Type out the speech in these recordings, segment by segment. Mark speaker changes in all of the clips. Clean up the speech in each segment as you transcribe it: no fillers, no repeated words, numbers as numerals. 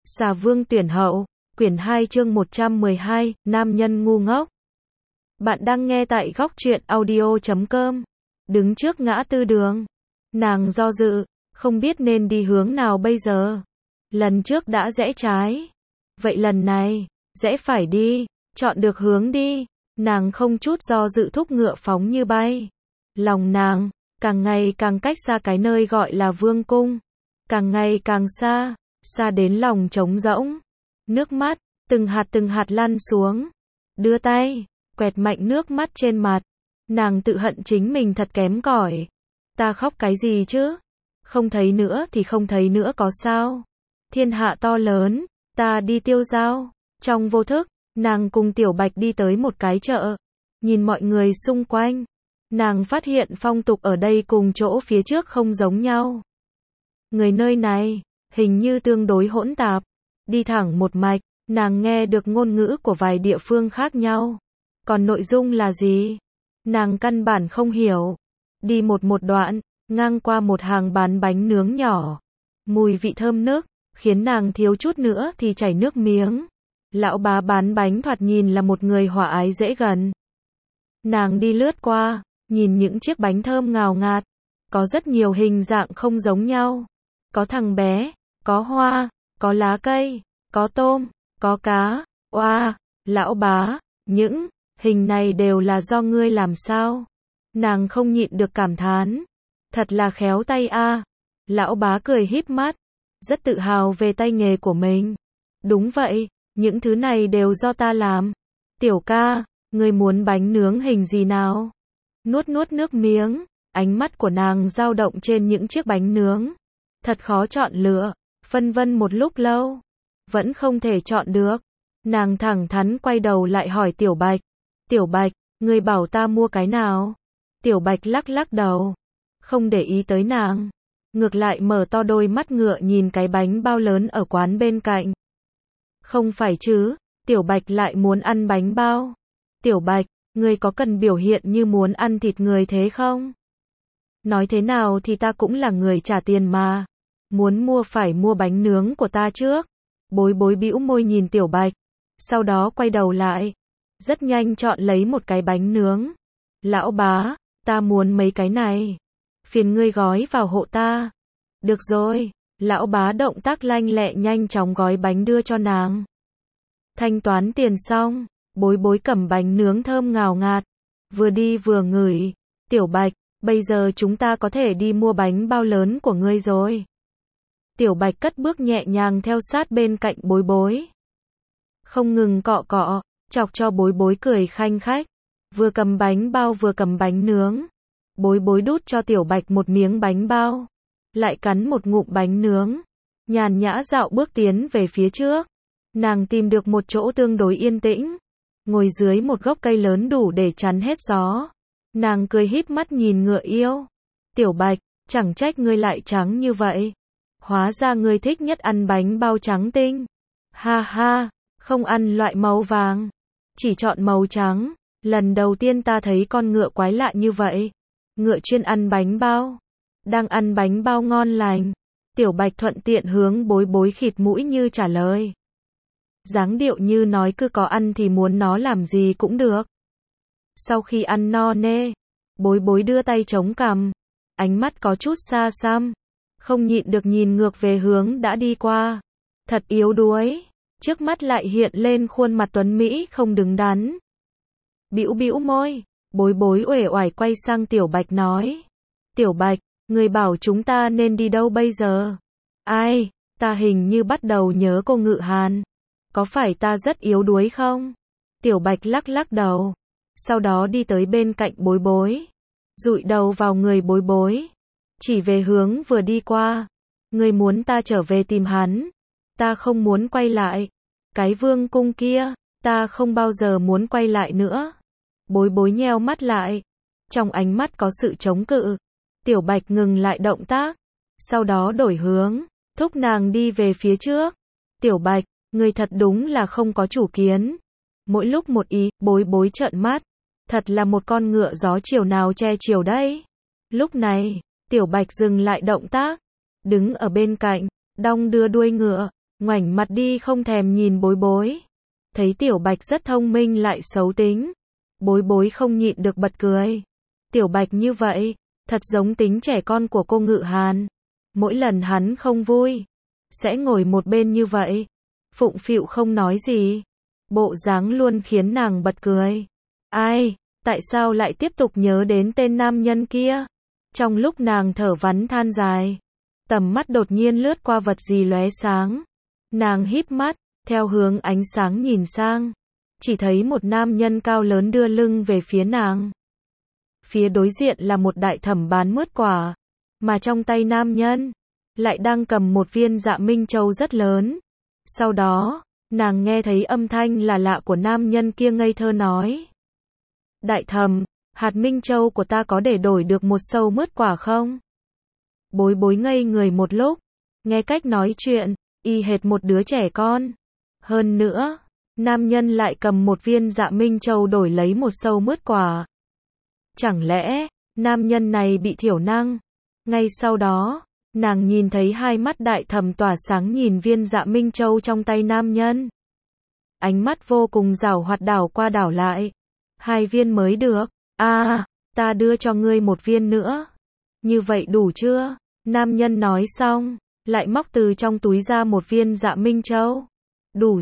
Speaker 1: Xà Vương tuyển hậu, quyển 2 chương 112, nam nhân ngu ngốc. Bạn đang nghe tại góc truyện audio.com. Đứng trước ngã tư đường, nàng do dự, không biết nên đi hướng nào bây giờ. Lần trước đã rẽ trái, vậy lần này, rẽ phải đi, chọn được hướng đi. Nàng không chút do dự thúc ngựa phóng như bay. Lòng nàng, càng ngày càng cách xa cái nơi gọi là vương cung. Càng ngày càng xa, xa đến lòng trống rỗng. Nước mắt, từng hạt lăn xuống. Đưa tay, quẹt mạnh nước mắt trên mặt. Nàng tự hận chính mình thật kém cỏi. Ta khóc cái gì chứ? Không thấy nữa thì không thấy nữa có sao? Thiên hạ to lớn, ta đi tiêu dao. Trong vô thức, nàng cùng Tiểu Bạch đi tới một cái chợ. Nhìn mọi người xung quanh, nàng phát hiện phong tục ở đây cùng chỗ phía trước không giống nhau. Người nơi này, hình như tương đối hỗn tạp. Đi thẳng một mạch, nàng nghe được ngôn ngữ của vài địa phương khác nhau. Còn nội dung là gì? Nàng căn bản không hiểu. Đi một đoạn, ngang qua một hàng bán bánh nướng nhỏ. Mùi vị thơm nức, khiến nàng thiếu chút nữa thì chảy nước miếng. Lão bá bán bánh thoạt nhìn là một người hòa ái dễ gần. Nàng đi lướt qua, nhìn những chiếc bánh thơm ngào ngạt. Có rất nhiều hình dạng không giống nhau. Có thằng bé, có hoa, có lá cây, có tôm, có cá. Oa, lão bá, những hình này đều là do ngươi làm sao? Nàng không nhịn được cảm thán. Thật là khéo tay a. Lão bá cười híp mắt, rất tự hào về tay nghề của mình. Đúng vậy, những thứ này đều do ta làm. Tiểu ca, ngươi muốn bánh nướng hình gì nào? Nuốt nước miếng, ánh mắt của nàng dao động trên những chiếc bánh nướng. Thật khó chọn lựa, phân vân một lúc lâu, vẫn không thể chọn được. Nàng thẳng thắn quay đầu lại hỏi Tiểu Bạch. Tiểu Bạch, ngươi bảo ta mua cái nào? Tiểu Bạch lắc đầu, không để ý tới nàng. Ngược lại mở to đôi mắt ngựa nhìn cái bánh bao lớn ở quán bên cạnh. Không phải chứ, Tiểu Bạch lại muốn ăn bánh bao. Tiểu Bạch, ngươi có cần biểu hiện như muốn ăn thịt người thế không? Nói thế nào thì ta cũng là người trả tiền mà. Muốn mua phải mua bánh nướng của ta trước. Bối bối bĩu môi nhìn Tiểu Bạch. Sau đó quay đầu lại. Rất nhanh chọn lấy một cái bánh nướng. Lão bá, ta muốn mấy cái này. Phiền ngươi gói vào hộ ta. Được rồi. Lão bá động tác lanh lẹ nhanh chóng gói bánh đưa cho nàng. Thanh toán tiền xong. Bối bối cầm bánh nướng thơm ngào ngạt. Vừa đi vừa ngửi. Tiểu Bạch, bây giờ chúng ta có thể đi mua bánh bao lớn của ngươi rồi. Tiểu Bạch cất bước nhẹ nhàng theo sát bên cạnh bối bối. Không ngừng cọ, chọc cho bối bối cười khanh khách. Vừa cầm bánh bao vừa cầm bánh nướng. Bối bối đút cho Tiểu Bạch một miếng bánh bao. Lại cắn một ngụm bánh nướng. Nhàn nhã dạo bước tiến về phía trước. Nàng tìm được một chỗ tương đối yên tĩnh. Ngồi dưới một gốc cây lớn đủ để chắn hết gió. Nàng cười híp mắt nhìn ngựa yêu. Tiểu Bạch, chẳng trách ngươi lại trắng như vậy. Hóa ra ngươi thích nhất ăn bánh bao trắng tinh. Ha ha, không ăn loại màu vàng. Chỉ chọn màu trắng. Lần đầu tiên ta thấy con ngựa quái lạ như vậy. Ngựa chuyên ăn bánh bao. Đang ăn bánh bao ngon lành. Tiểu Bạch thuận tiện hướng bối bối khịt mũi như trả lời. Dáng điệu như nói cứ có ăn thì muốn nó làm gì cũng được. Sau khi ăn no nê, bối bối đưa tay chống cằm. Ánh mắt có chút xa xăm. Không nhịn được nhìn ngược về hướng đã đi qua. Thật yếu đuối. Trước mắt lại hiện lên khuôn mặt tuấn Mỹ không đứng đắn. Bĩu môi. Bối bối uể oải quay sang Tiểu Bạch nói. Tiểu Bạch, người bảo chúng ta nên đi đâu bây giờ? Ai, ta hình như bắt đầu nhớ cô Ngự Hàn. Có phải ta rất yếu đuối không? Tiểu Bạch lắc đầu. Sau đó đi tới bên cạnh bối bối. Dụi đầu vào người bối bối. Chỉ về hướng vừa đi qua. Ngươi muốn ta trở về tìm hắn. Ta không muốn quay lại. Cái vương cung kia, ta không bao giờ muốn quay lại nữa. Bối bối nheo mắt lại. Trong ánh mắt có sự chống cự. Tiểu Bạch ngừng lại động tác. Sau đó đổi hướng. Thúc nàng đi về phía trước. Tiểu Bạch, ngươi thật đúng là không có chủ kiến. Mỗi lúc một ý, bối bối trợn mắt. Thật là một con ngựa gió chiều nào che chiều đấy. Lúc này, Tiểu Bạch dừng lại động tác. Đứng ở bên cạnh, đong đưa đuôi ngựa. ngoảnh mặt đi không thèm nhìn Bối Bối. Thấy Tiểu Bạch rất thông minh lại xấu tính. Bối Bối không nhịn được bật cười. Tiểu Bạch như vậy, thật giống tính trẻ con của cô Ngự Hàn. Mỗi lần hắn không vui, sẽ ngồi một bên như vậy, phụng phịu không nói gì. Bộ dáng luôn khiến nàng bật cười. Ai, tại sao lại tiếp tục nhớ đến tên nam nhân kia? Trong lúc nàng thở vắn than dài, tầm mắt đột nhiên lướt qua vật gì lóe sáng. Nàng híp mắt, theo hướng ánh sáng nhìn sang, chỉ thấy một nam nhân cao lớn đưa lưng về phía nàng. Phía đối diện là một đại thẩm bán mứt quả, mà trong tay nam nhân lại đang cầm một viên Dạ Minh Châu rất lớn. Sau đó, nàng nghe thấy âm thanh là lạ của nam nhân kia ngây thơ nói. Đại thẩm, hạt Minh Châu của ta có để đổi được một sâu mứt quả không? Bối Bối ngây người một lúc, nghe cách nói chuyện, y hệt một đứa trẻ con. Hơn nữa, nam nhân lại cầm một viên Dạ Minh Châu đổi lấy một sâu mứt quả. Chẳng lẽ, nam nhân này bị thiểu năng? Ngay sau đó, nàng nhìn thấy hai mắt đại thẩm tỏa sáng nhìn viên Dạ Minh Châu trong tay nam nhân. Ánh mắt vô cùng giảo hoạt đảo qua đảo lại. 2 viên mới được. Ta đưa cho ngươi 1 viên nữa. Như vậy đủ chưa? Nam nhân nói xong, lại móc từ trong túi ra 1 viên Dạ Minh Châu. Đủ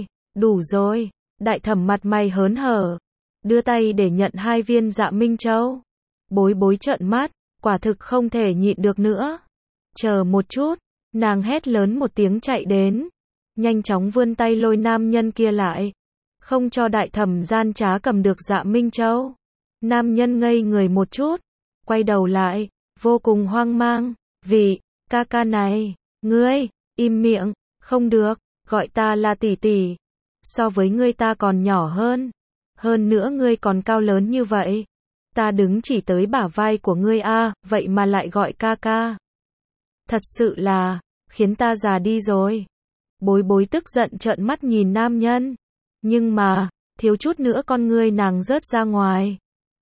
Speaker 1: rồi. Đại thẩm mặt mày hớn hở, đưa tay để nhận 2 viên Dạ Minh Châu. Bối Bối trợn mắt, quả thực không thể nhịn được nữa. Chờ một chút, nàng hét lớn một tiếng chạy đến, nhanh chóng vươn tay lôi nam nhân kia lại, không cho đại thẩm gian trá cầm được Dạ Minh Châu. Nam nhân ngây người một chút, quay đầu lại, vô cùng hoang mang. Vị ca ca này, ngươi, im miệng, không được, gọi ta là tỷ tỷ. So với ngươi ta còn nhỏ hơn nữa ngươi còn cao lớn như vậy. Ta đứng chỉ tới bả vai của ngươi vậy mà lại gọi ca ca. Thật sự là, khiến ta già đi rồi. Bối Bối tức giận trợn mắt nhìn nam nhân. Nhưng mà, thiếu chút nữa con ngươi nàng rớt ra ngoài.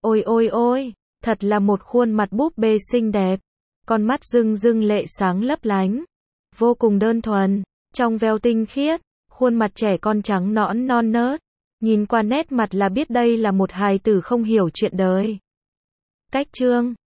Speaker 1: Ôi, thật là một khuôn mặt búp bê xinh đẹp. Con mắt rưng rưng lệ sáng lấp lánh. Vô cùng đơn thuần, trong veo tinh khiết, khuôn mặt trẻ con trắng nõn non nớt. Nhìn qua nét mặt là biết đây là một hài tử không hiểu chuyện đời. Cách chương